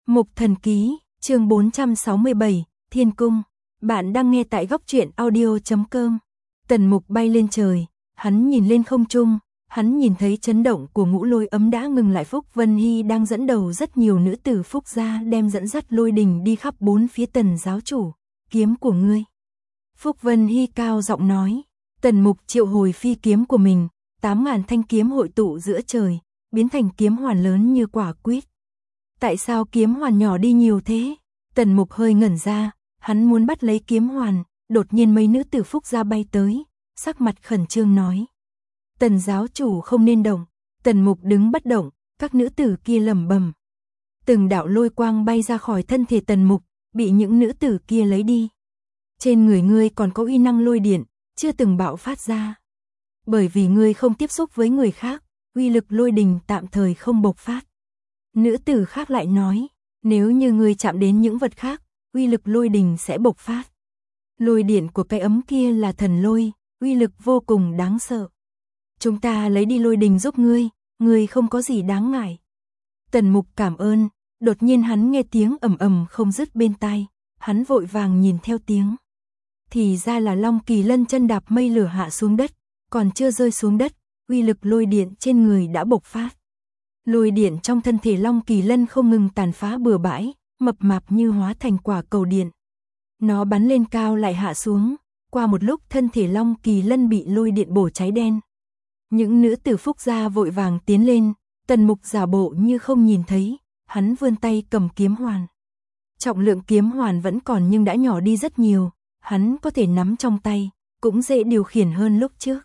Mục Thần Ký, chương 467, Thiên Cung. Bạn đang nghe tại góc truyện audio.com. Tần Mục bay lên trời, hắn nhìn lên không trung, hắn nhìn thấy chấn động của ngũ lôi ấm đã ngừng lại. Phúc Vân Hy đang dẫn đầu rất nhiều nữ tử Phúc gia đem dẫn dắt lôi đình đi khắp bốn phía. Tần giáo chủ, kiếm của ngươi. Phúc Vân Hy cao giọng nói. Tần Mục triệu hồi phi kiếm của mình, 8.000 thanh kiếm hội tụ giữa trời, biến thành kiếm hoàn lớn như quả quýt. Tại sao kiếm hoàn nhỏ đi nhiều thế? Tần Mục hơi ngẩn ra, hắn muốn bắt lấy kiếm hoàn, đột nhiên mấy nữ tử Phúc gia bay tới, sắc mặt khẩn trương nói. Tần giáo chủ không nên động. Tần Mục đứng bất động, các nữ tử kia lẩm bẩm. Từng đạo lôi quang bay ra khỏi thân thể Tần Mục, bị những nữ tử kia lấy đi. Trên người ngươi còn có uy năng lôi điện, chưa từng bạo phát ra. Bởi vì ngươi không tiếp xúc với người khác, uy lực lôi đình tạm thời không bộc phát. Nữ tử khác lại nói, nếu như ngươi chạm đến những vật khác, uy lực lôi đình sẽ bộc phát. Lôi điện của cái ấm kia là thần lôi, uy lực vô cùng đáng sợ. Chúng ta lấy đi lôi đình giúp ngươi không có gì đáng ngại. Tần Mục cảm ơn, đột nhiên hắn nghe tiếng ầm ầm không dứt bên tai, hắn vội vàng nhìn theo tiếng. Thì ra là Long Kỳ Lân chân đạp mây lửa hạ xuống đất, còn chưa rơi xuống đất, uy lực lôi điện trên người đã bộc phát. Lôi điện trong thân thể Long Kỳ Lân không ngừng tàn phá bừa bãi, mập mạp như hóa thành quả cầu điện. Nó bắn lên cao lại hạ xuống, qua một lúc thân thể Long Kỳ Lân bị lôi điện bổ cháy đen. Những nữ tử Phúc gia vội vàng tiến lên, Tần Mục giả bộ như không nhìn thấy, hắn vươn tay cầm kiếm hoàn. Trọng lượng kiếm hoàn vẫn còn nhưng đã nhỏ đi rất nhiều, hắn có thể nắm trong tay, cũng dễ điều khiển hơn lúc trước.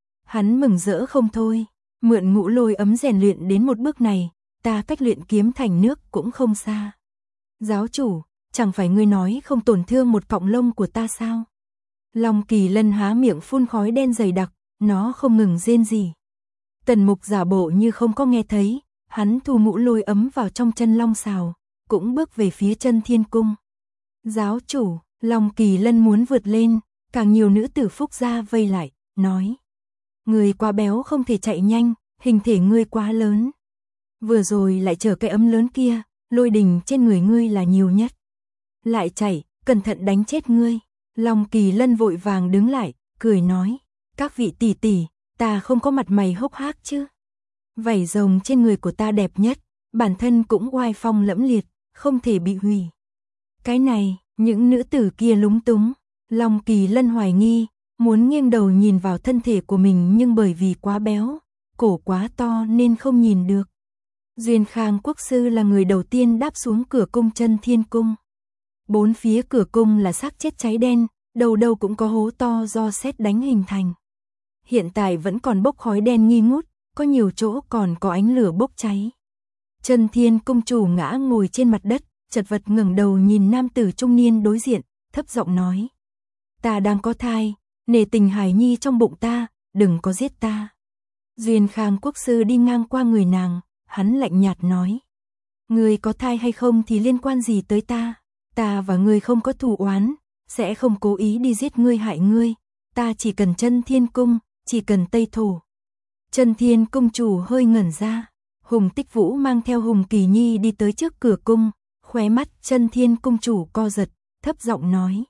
Hắn mừng rỡ không thôi, mượn ngũ lôi ấm rèn luyện đến một bước này, ta cách luyện kiếm thành nước cũng không xa. Giáo chủ, chẳng phải ngươi nói không tổn thương một cọng lông của ta sao? Long Kỳ Lân há miệng phun khói đen dày đặc, nó không ngừng rên rỉ. Tần Mục giả bộ như không có nghe thấy, hắn thu ngũ lôi ấm vào trong chân long xào, cũng bước về phía chân thiên cung. Giáo chủ, Long Kỳ Lân muốn vượt lên, càng nhiều nữ tử Phúc gia vây lại, nói. Người quá béo không thể chạy nhanh, hình thể ngươi quá lớn. Vừa rồi lại chở cái ấm lớn kia, lôi đình trên người ngươi là nhiều nhất. Lại chạy, cẩn thận đánh chết ngươi. Long Kỳ Lân vội vàng đứng lại, cười nói. Các vị tỷ tỷ, ta không có mặt mày hốc hác chứ. Vảy rồng trên người của ta đẹp nhất, bản thân cũng oai phong lẫm liệt, không thể bị hủy. Cái này, những nữ tử kia lúng túng. Long Kỳ Lân hoài nghi, muốn nghiêng đầu nhìn vào thân thể của mình nhưng bởi vì quá béo, cổ quá to nên không nhìn được. Duyên Khang Quốc sư là người đầu tiên đáp xuống cửa cung chân thiên cung. Bốn phía cửa cung là xác chết cháy đen, đầu đầu cũng có hố to do sét đánh hình thành. Hiện tại vẫn còn bốc khói đen nghi ngút, có nhiều chỗ còn có ánh lửa bốc cháy. Chân Thiên cung chủ ngã ngồi trên mặt đất, chật vật ngẩng đầu nhìn nam tử trung niên đối diện, thấp giọng nói. Ta đang có thai, nể tình hài nhi trong bụng ta, đừng có giết ta. Duyên Khang Quốc sư đi ngang qua người nàng, hắn lạnh nhạt nói. Ngươi có thai hay không thì liên quan gì tới ta, ta và ngươi không có thù oán, sẽ không cố ý đi giết ngươi hại ngươi, ta chỉ cần chân thiên cung, chỉ cần Tây Thổ. Chân Thiên cung chủ hơi ngẩn ra, Hùng Tích Vũ mang theo Hùng Kỳ Nhi đi tới trước cửa cung, khóe mắt Chân Thiên cung chủ co giật, thấp giọng nói.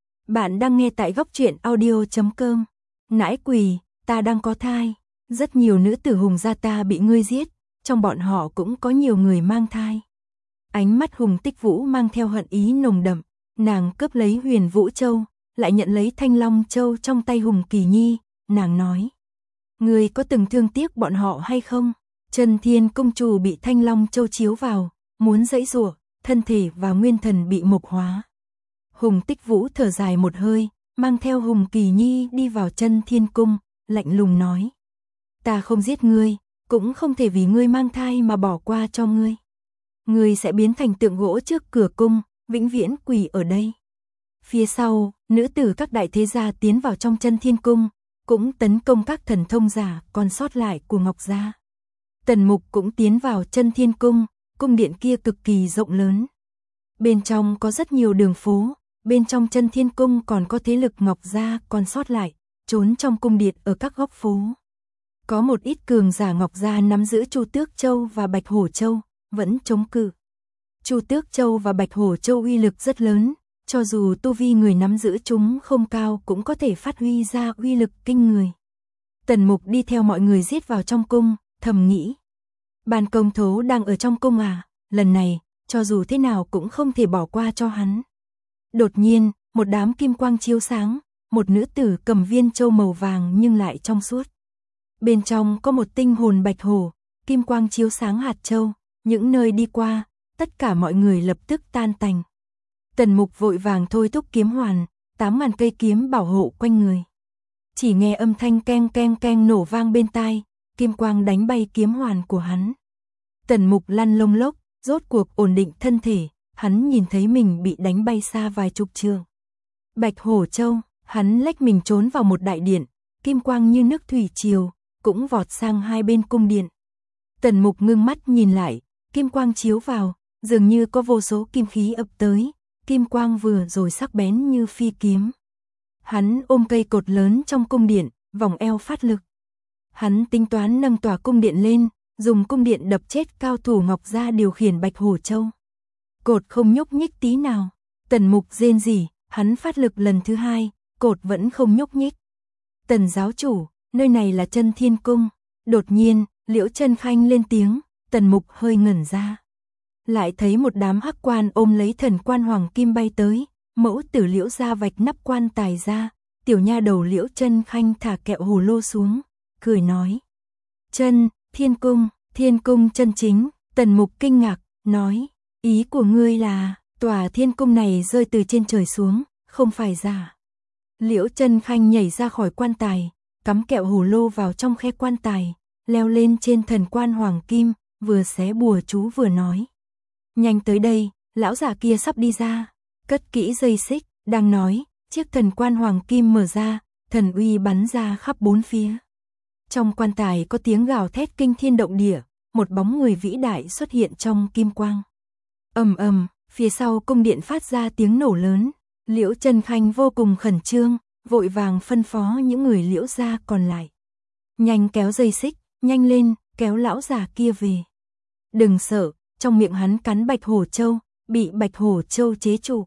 Bạn đang nghe tại góc truyện audio.com. Nãi quỳ, ta đang có thai, rất nhiều nữ tử Hùng gia ta bị ngươi giết, trong bọn họ cũng có nhiều người mang thai. Ánh mắt Hùng Tích Vũ mang theo hận ý nồng đậm, nàng cướp lấy Huyền Vũ Châu, lại nhận lấy Thanh Long Châu trong tay Hùng Kỳ Nhi, nàng nói. Ngươi có từng thương tiếc bọn họ hay không? Chân Thiên cung chủ bị Thanh Long Châu chiếu vào, muốn giãy giụa, thân thể và nguyên thần bị mộc hóa. Hùng Tích Vũ thở dài một hơi, mang theo Hùng Kỳ Nhi đi vào Chân Thiên cung, lạnh lùng nói. Ta không giết ngươi, cũng không thể vì ngươi mang thai mà bỏ qua cho ngươi. Ngươi sẽ biến thành tượng gỗ trước cửa cung, vĩnh viễn quỳ ở đây. Phía sau, nữ tử các đại thế gia tiến vào trong Chân Thiên cung, cũng tấn công các thần thông giả còn sót lại của Ngọc gia. Tần Mục cũng tiến vào Chân Thiên cung, cung điện kia cực kỳ rộng lớn. Bên trong có rất nhiều đường phố, bên trong Chân Thiên cung còn có thế lực Ngọc gia còn sót lại, trốn trong cung điện ở các góc phố. Có một ít cường giả Ngọc gia nắm giữ Chu Tước Châu và Bạch Hổ Châu, vẫn chống cự. Chu Tước Châu và Bạch Hổ Châu uy lực rất lớn, cho dù tu vi người nắm giữ chúng không cao cũng có thể phát huy ra uy lực kinh người. Tần Mục đi theo mọi người giết vào trong cung, thầm nghĩ. Ban Công Thố đang ở trong cung à, lần này, cho dù thế nào cũng không thể bỏ qua cho hắn. Đột nhiên, một đám kim quang chiếu sáng, một nữ tử cầm viên châu màu vàng nhưng lại trong suốt. Bên trong có một tinh hồn bạch hổ, kim quang chiếu sáng hạt châu, những nơi đi qua, tất cả mọi người lập tức tan tành. Tần Mục vội vàng thôi thúc kiếm hoàn, 8.000 cây kiếm bảo hộ quanh người. Chỉ nghe âm thanh keng keng keng nổ vang bên tai, kim quang đánh bay kiếm hoàn của hắn. Tần Mục lăn lông lốc, rốt cuộc ổn định thân thể, hắn nhìn thấy mình bị đánh bay xa vài chục trượng. Bạch Hổ Châu, hắn lách mình trốn vào một đại điện, kim quang như nước thủy triều, cũng vọt sang hai bên cung điện. Tần Mục ngưng mắt nhìn lại, kim quang chiếu vào, dường như có vô số kim khí ập tới, kim quang vừa rồi sắc bén như phi kiếm. Hắn ôm cây cột lớn trong cung điện, vòng eo phát lực. Hắn tính toán nâng tòa cung điện lên, dùng cung điện đập chết cao thủ Ngọc Gia điều khiển Bạch Hổ Châu. Cột không nhúc nhích tí nào. Tần Mục rên rỉ, hắn phát lực lần thứ hai, cột vẫn không nhúc nhích. Tần giáo chủ, nơi này là Chân Thiên Cung. Đột nhiên, Liễu Chân Khanh lên tiếng, Tần Mục hơi ngẩn ra. Lại thấy một đám hắc quan ôm lấy thần quan hoàng kim bay tới, mẫu tử Liễu gia vạch nắp quan tài ra, tiểu nha đầu Liễu Chân Khanh thả kẹo hồ lô xuống, cười nói. Thiên cung chân chính. Tần Mục kinh ngạc, nói, ý của ngươi là, tòa thiên cung này rơi từ trên trời xuống, không phải giả. Liễu Chân Khanh nhảy ra khỏi quan tài, cắm kẹo hồ lô vào trong khe quan tài, leo lên trên thần quan hoàng kim, vừa xé bùa chú vừa nói. Nhanh tới đây, lão già kia sắp đi ra, cất kỹ dây xích, đang nói, chiếc thần quan hoàng kim mở ra, thần uy bắn ra khắp bốn phía. Trong quan tài có tiếng gào thét kinh thiên động địa, một bóng người vĩ đại xuất hiện trong kim quang. Ầm ầm, phía sau cung điện phát ra tiếng nổ lớn, Liễu Chân Khanh vô cùng khẩn trương, vội vàng phân phó những người Liễu gia còn lại. Nhanh kéo dây xích, nhanh lên, kéo lão già kia về. Đừng sợ, trong miệng hắn cắn Bạch Hổ Châu, bị Bạch Hổ Châu chế trụ.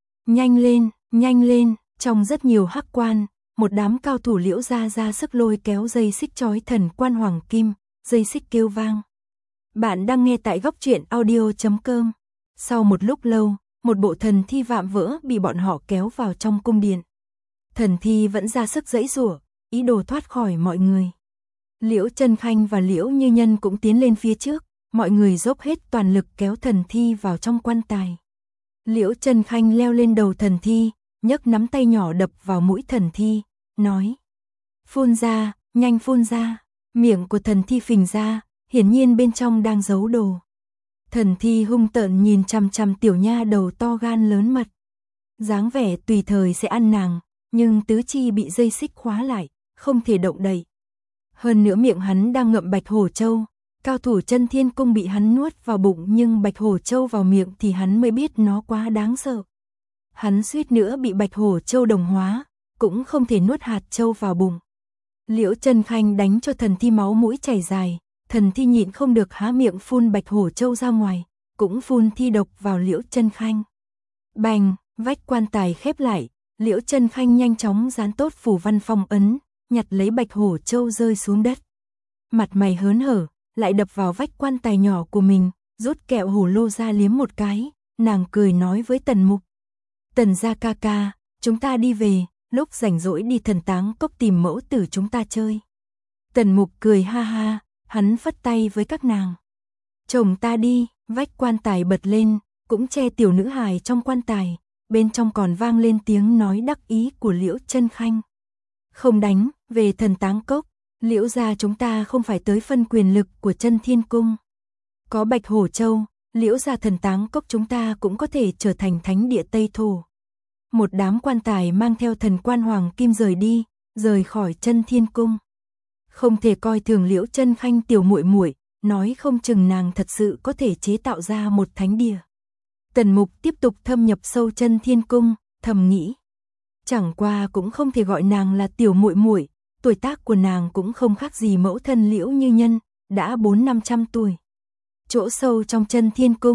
Nhanh lên, trong rất nhiều hắc quan, một đám cao thủ Liễu gia ra sức lôi kéo dây xích trói thần quan hoàng kim, dây xích kêu vang. Bạn đang nghe tại góc truyện audio.com. Sau một lúc lâu, một bộ thần thi vạm vỡ bị bọn họ kéo vào trong cung điện. Thần thi vẫn ra sức giãy giụa, ý đồ thoát khỏi mọi người. Liễu Chân Khanh và Liễu Như Nhân cũng tiến lên phía trước, mọi người dốc hết toàn lực kéo thần thi vào trong quan tài. Liễu Chân Khanh leo lên đầu thần thi, nhấc nắm tay nhỏ đập vào mũi thần thi, nói: "Phun ra, nhanh phun ra." Miệng của thần thi phình ra, hiển nhiên bên trong đang giấu đồ. Thần thi hung tợn nhìn chằm chằm tiểu nha đầu to gan lớn mật. Dáng vẻ tùy thời sẽ ăn nàng, nhưng tứ chi bị dây xích khóa lại, không thể động đậy. Hơn nữa miệng hắn đang ngậm Bạch Hổ Châu, cao thủ Chân Thiên Cung bị hắn nuốt vào bụng nhưng Bạch Hổ Châu vào miệng thì hắn mới biết nó quá đáng sợ. Hắn suýt nữa bị Bạch Hổ Châu đồng hóa, cũng không thể nuốt hạt châu vào bụng. Liễu Chân Khanh đánh cho thần thi máu mũi chảy dài, thần thi nhịn không được há miệng phun Bạch Hổ Châu ra ngoài, cũng phun thi độc vào Liễu Chân Khanh. Bành, vách quan tài khép lại, Liễu Chân Khanh nhanh chóng dán tốt phù văn phong ấn, nhặt lấy Bạch Hổ Châu rơi xuống đất. Mặt mày hớn hở, lại đập vào vách quan tài nhỏ của mình, rút kẹo hồ lô ra liếm một cái, nàng cười nói với Tần Mục: "Tần gia ca ca, chúng ta đi về, lúc rảnh rỗi đi Thần Táng Cốc tìm mẫu tử chúng ta chơi." Tần Mục cười ha ha, hắn phất tay với các nàng. "Chồng ta đi." Vách quan tài bật lên, cũng che tiểu nữ hài trong quan tài, bên trong còn vang lên tiếng nói đắc ý của Liễu Chân Khanh. "Không đánh, về Thần Táng Cốc, Liễu gia chúng ta không phải tới phân quyền lực của Chân Thiên Cung. Có Bạch Hổ Châu, Liễu gia Thần Táng Cốc chúng ta cũng có thể trở thành thánh địa Tây Thổ." Một đám quan tài mang theo thần quan hoàng kim rời đi, rời khỏi Chân Thiên Cung. Không thể coi thường Liễu Chân Khanh tiểu muội muội, nói không chừng nàng thật sự có thể chế tạo ra một thánh địa. Tần Mục tiếp tục thâm nhập sâu Chân Thiên Cung, thầm nghĩ, chẳng qua cũng không thể gọi nàng là tiểu muội muội, tuổi tác của nàng cũng không khác gì mẫu thân Liễu Như Nhân, đã 400-500 tuổi. Chỗ sâu trong Chân Thiên Cung,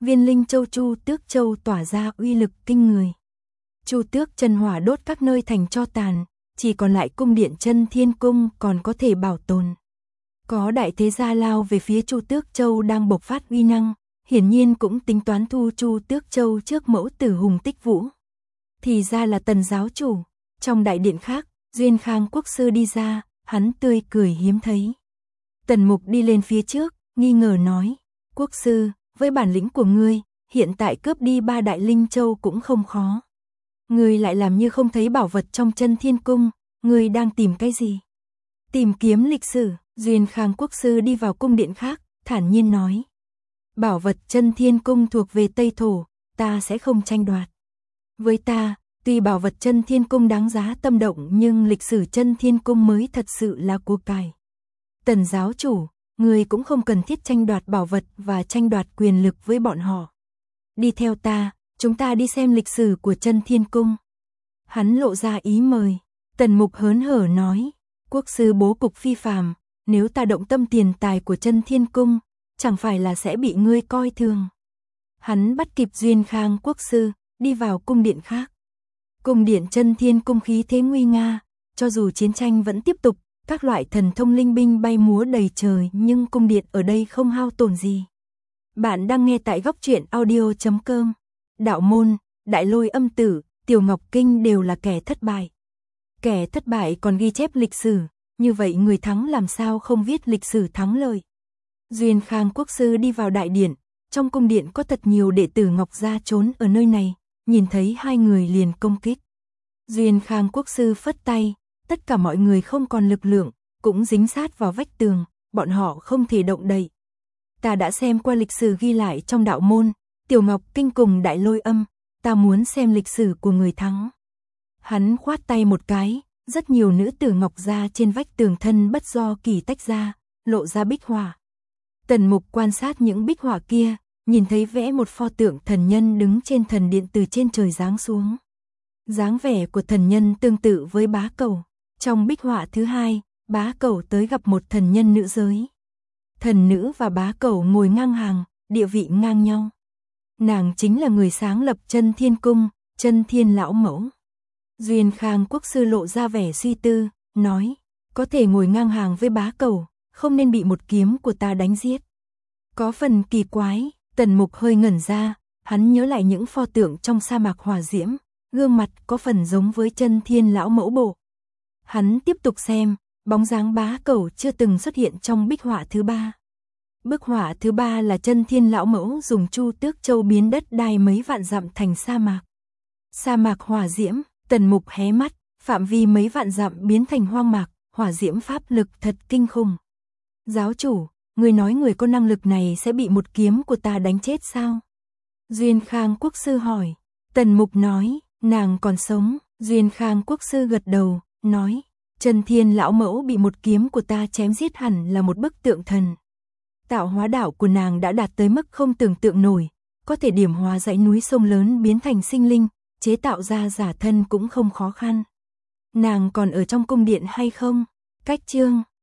viên linh châu Chu Tước Châu tỏa ra uy lực kinh người. Chu Tước chân hỏa đốt các nơi thành tro tàn, chỉ còn lại cung điện Chân Thiên Cung còn có thể bảo tồn. Có đại thế gia lao về phía Chu Tước Châu đang bộc phát uy năng, hiển nhiên cũng tính toán thu Chu Tước Châu trước mẫu tử Hùng Tích Vũ. Thì ra là Tần giáo chủ. Trong đại điện khác, Duyên Khang quốc sư đi ra, hắn tươi cười hiếm thấy. Tần Mục đi lên phía trước, nghi ngờ nói, quốc sư, với bản lĩnh của ngươi, hiện tại cướp đi 3 đại linh châu cũng không khó. Ngươi lại làm như không thấy bảo vật trong Chân Thiên Cung, ngươi đang tìm cái gì? Tìm kiếm lịch sử. Duyên Khang quốc sư đi vào cung điện khác, thản nhiên nói. Bảo vật Chân Thiên Cung thuộc về Tây Thổ, ta sẽ không tranh đoạt. Với ta, tuy bảo vật Chân Thiên Cung đáng giá tâm động nhưng lịch sử Chân Thiên Cung mới thật sự là của cải. Tần giáo chủ, người cũng không cần thiết tranh đoạt bảo vật và tranh đoạt quyền lực với bọn họ. Đi theo ta, chúng ta đi xem lịch sử của Chân Thiên Cung. Hắn lộ ra ý mời. Tần Mục hớn hở nói, quốc sư bố cục phi phàm, nếu ta động tâm tiền tài của Chân Thiên Cung, chẳng phải là sẽ bị ngươi coi thường. Hắn bắt kịp Duyên Khang quốc sư, đi vào cung điện khác. Cung điện Chân Thiên Cung khí thế nguy nga, cho dù chiến tranh vẫn tiếp tục, các loại thần thông linh binh bay múa đầy trời nhưng cung điện ở đây không hao tổn gì. Bạn đang nghe tại góc truyện audio.com. Đạo môn, Đại Lôi Âm Tử, Tiểu Ngọc Kinh đều là kẻ thất bại. Kẻ thất bại còn ghi chép lịch sử, như vậy người thắng làm sao không viết lịch sử thắng lợi. Duyên Khang quốc sư đi vào đại điện, trong cung điện có thật nhiều đệ tử Ngọc gia trốn ở nơi này, nhìn thấy hai người liền công kích. Duyên Khang quốc sư phất tay, tất cả mọi người không còn lực lượng, cũng dính sát vào vách tường, bọn họ không thể động đậy. Ta đã xem qua lịch sử ghi lại trong đạo môn, Tiểu Ngọc Kinh cùng Đại Lôi Âm, ta muốn xem lịch sử của người thắng. Hắn khoát tay một cái, rất nhiều nữ tử Ngọc gia trên vách tường thân bất do kỳ tách ra, lộ ra bích họa. Tần Mục quan sát những bích họa kia, nhìn thấy vẽ một pho tượng thần nhân đứng trên thần điện từ trên trời giáng xuống. Dáng vẻ của thần nhân tương tự với Bá Cẩu. Trong bích họa thứ hai, Bá Cẩu tới gặp một thần nhân nữ giới. Thần nữ và Bá Cẩu ngồi ngang hàng, địa vị ngang nhau. Nàng chính là người sáng lập Chân Thiên Cung, Chân Thiên lão mẫu. Duyên Khang quốc sư lộ ra vẻ suy tư, nói, có thể ngồi ngang hàng với Bá Cẩu, không nên bị một kiếm của ta đánh giết. Có phần kỳ quái. Tần Mục hơi ngẩn ra, hắn nhớ lại những pho tượng trong sa mạc hỏa diễm, gương mặt có phần giống với Chân Thiên lão mẫu bộ. Hắn tiếp tục xem, bóng dáng Bá Cẩu chưa từng xuất hiện trong bích họa thứ ba. Bức họa thứ ba là Chân Thiên lão mẫu dùng Chu Tước Châu biến đất đai mấy vạn dặm thành sa mạc. Sa mạc hỏa diễm, Tần Mục hé mắt, phạm vi mấy vạn dặm biến thành hoang mạc, hỏa diễm pháp lực thật kinh khủng. Giáo chủ, người nói người có năng lực này sẽ bị một kiếm của ta đánh chết sao? Duyên Khang quốc sư hỏi. Tần Mục nói, nàng còn sống. Duyên Khang quốc sư gật đầu, nói, Chân Thiên lão mẫu bị một kiếm của ta chém giết hẳn là một bức tượng thần. Tạo hóa đạo của nàng đã đạt tới mức không tưởng tượng nổi, có thể điểm hóa dãy núi sông lớn biến thành sinh linh, chế tạo ra giả thân cũng không khó khăn. Nàng còn ở trong cung điện hay không? Cách chương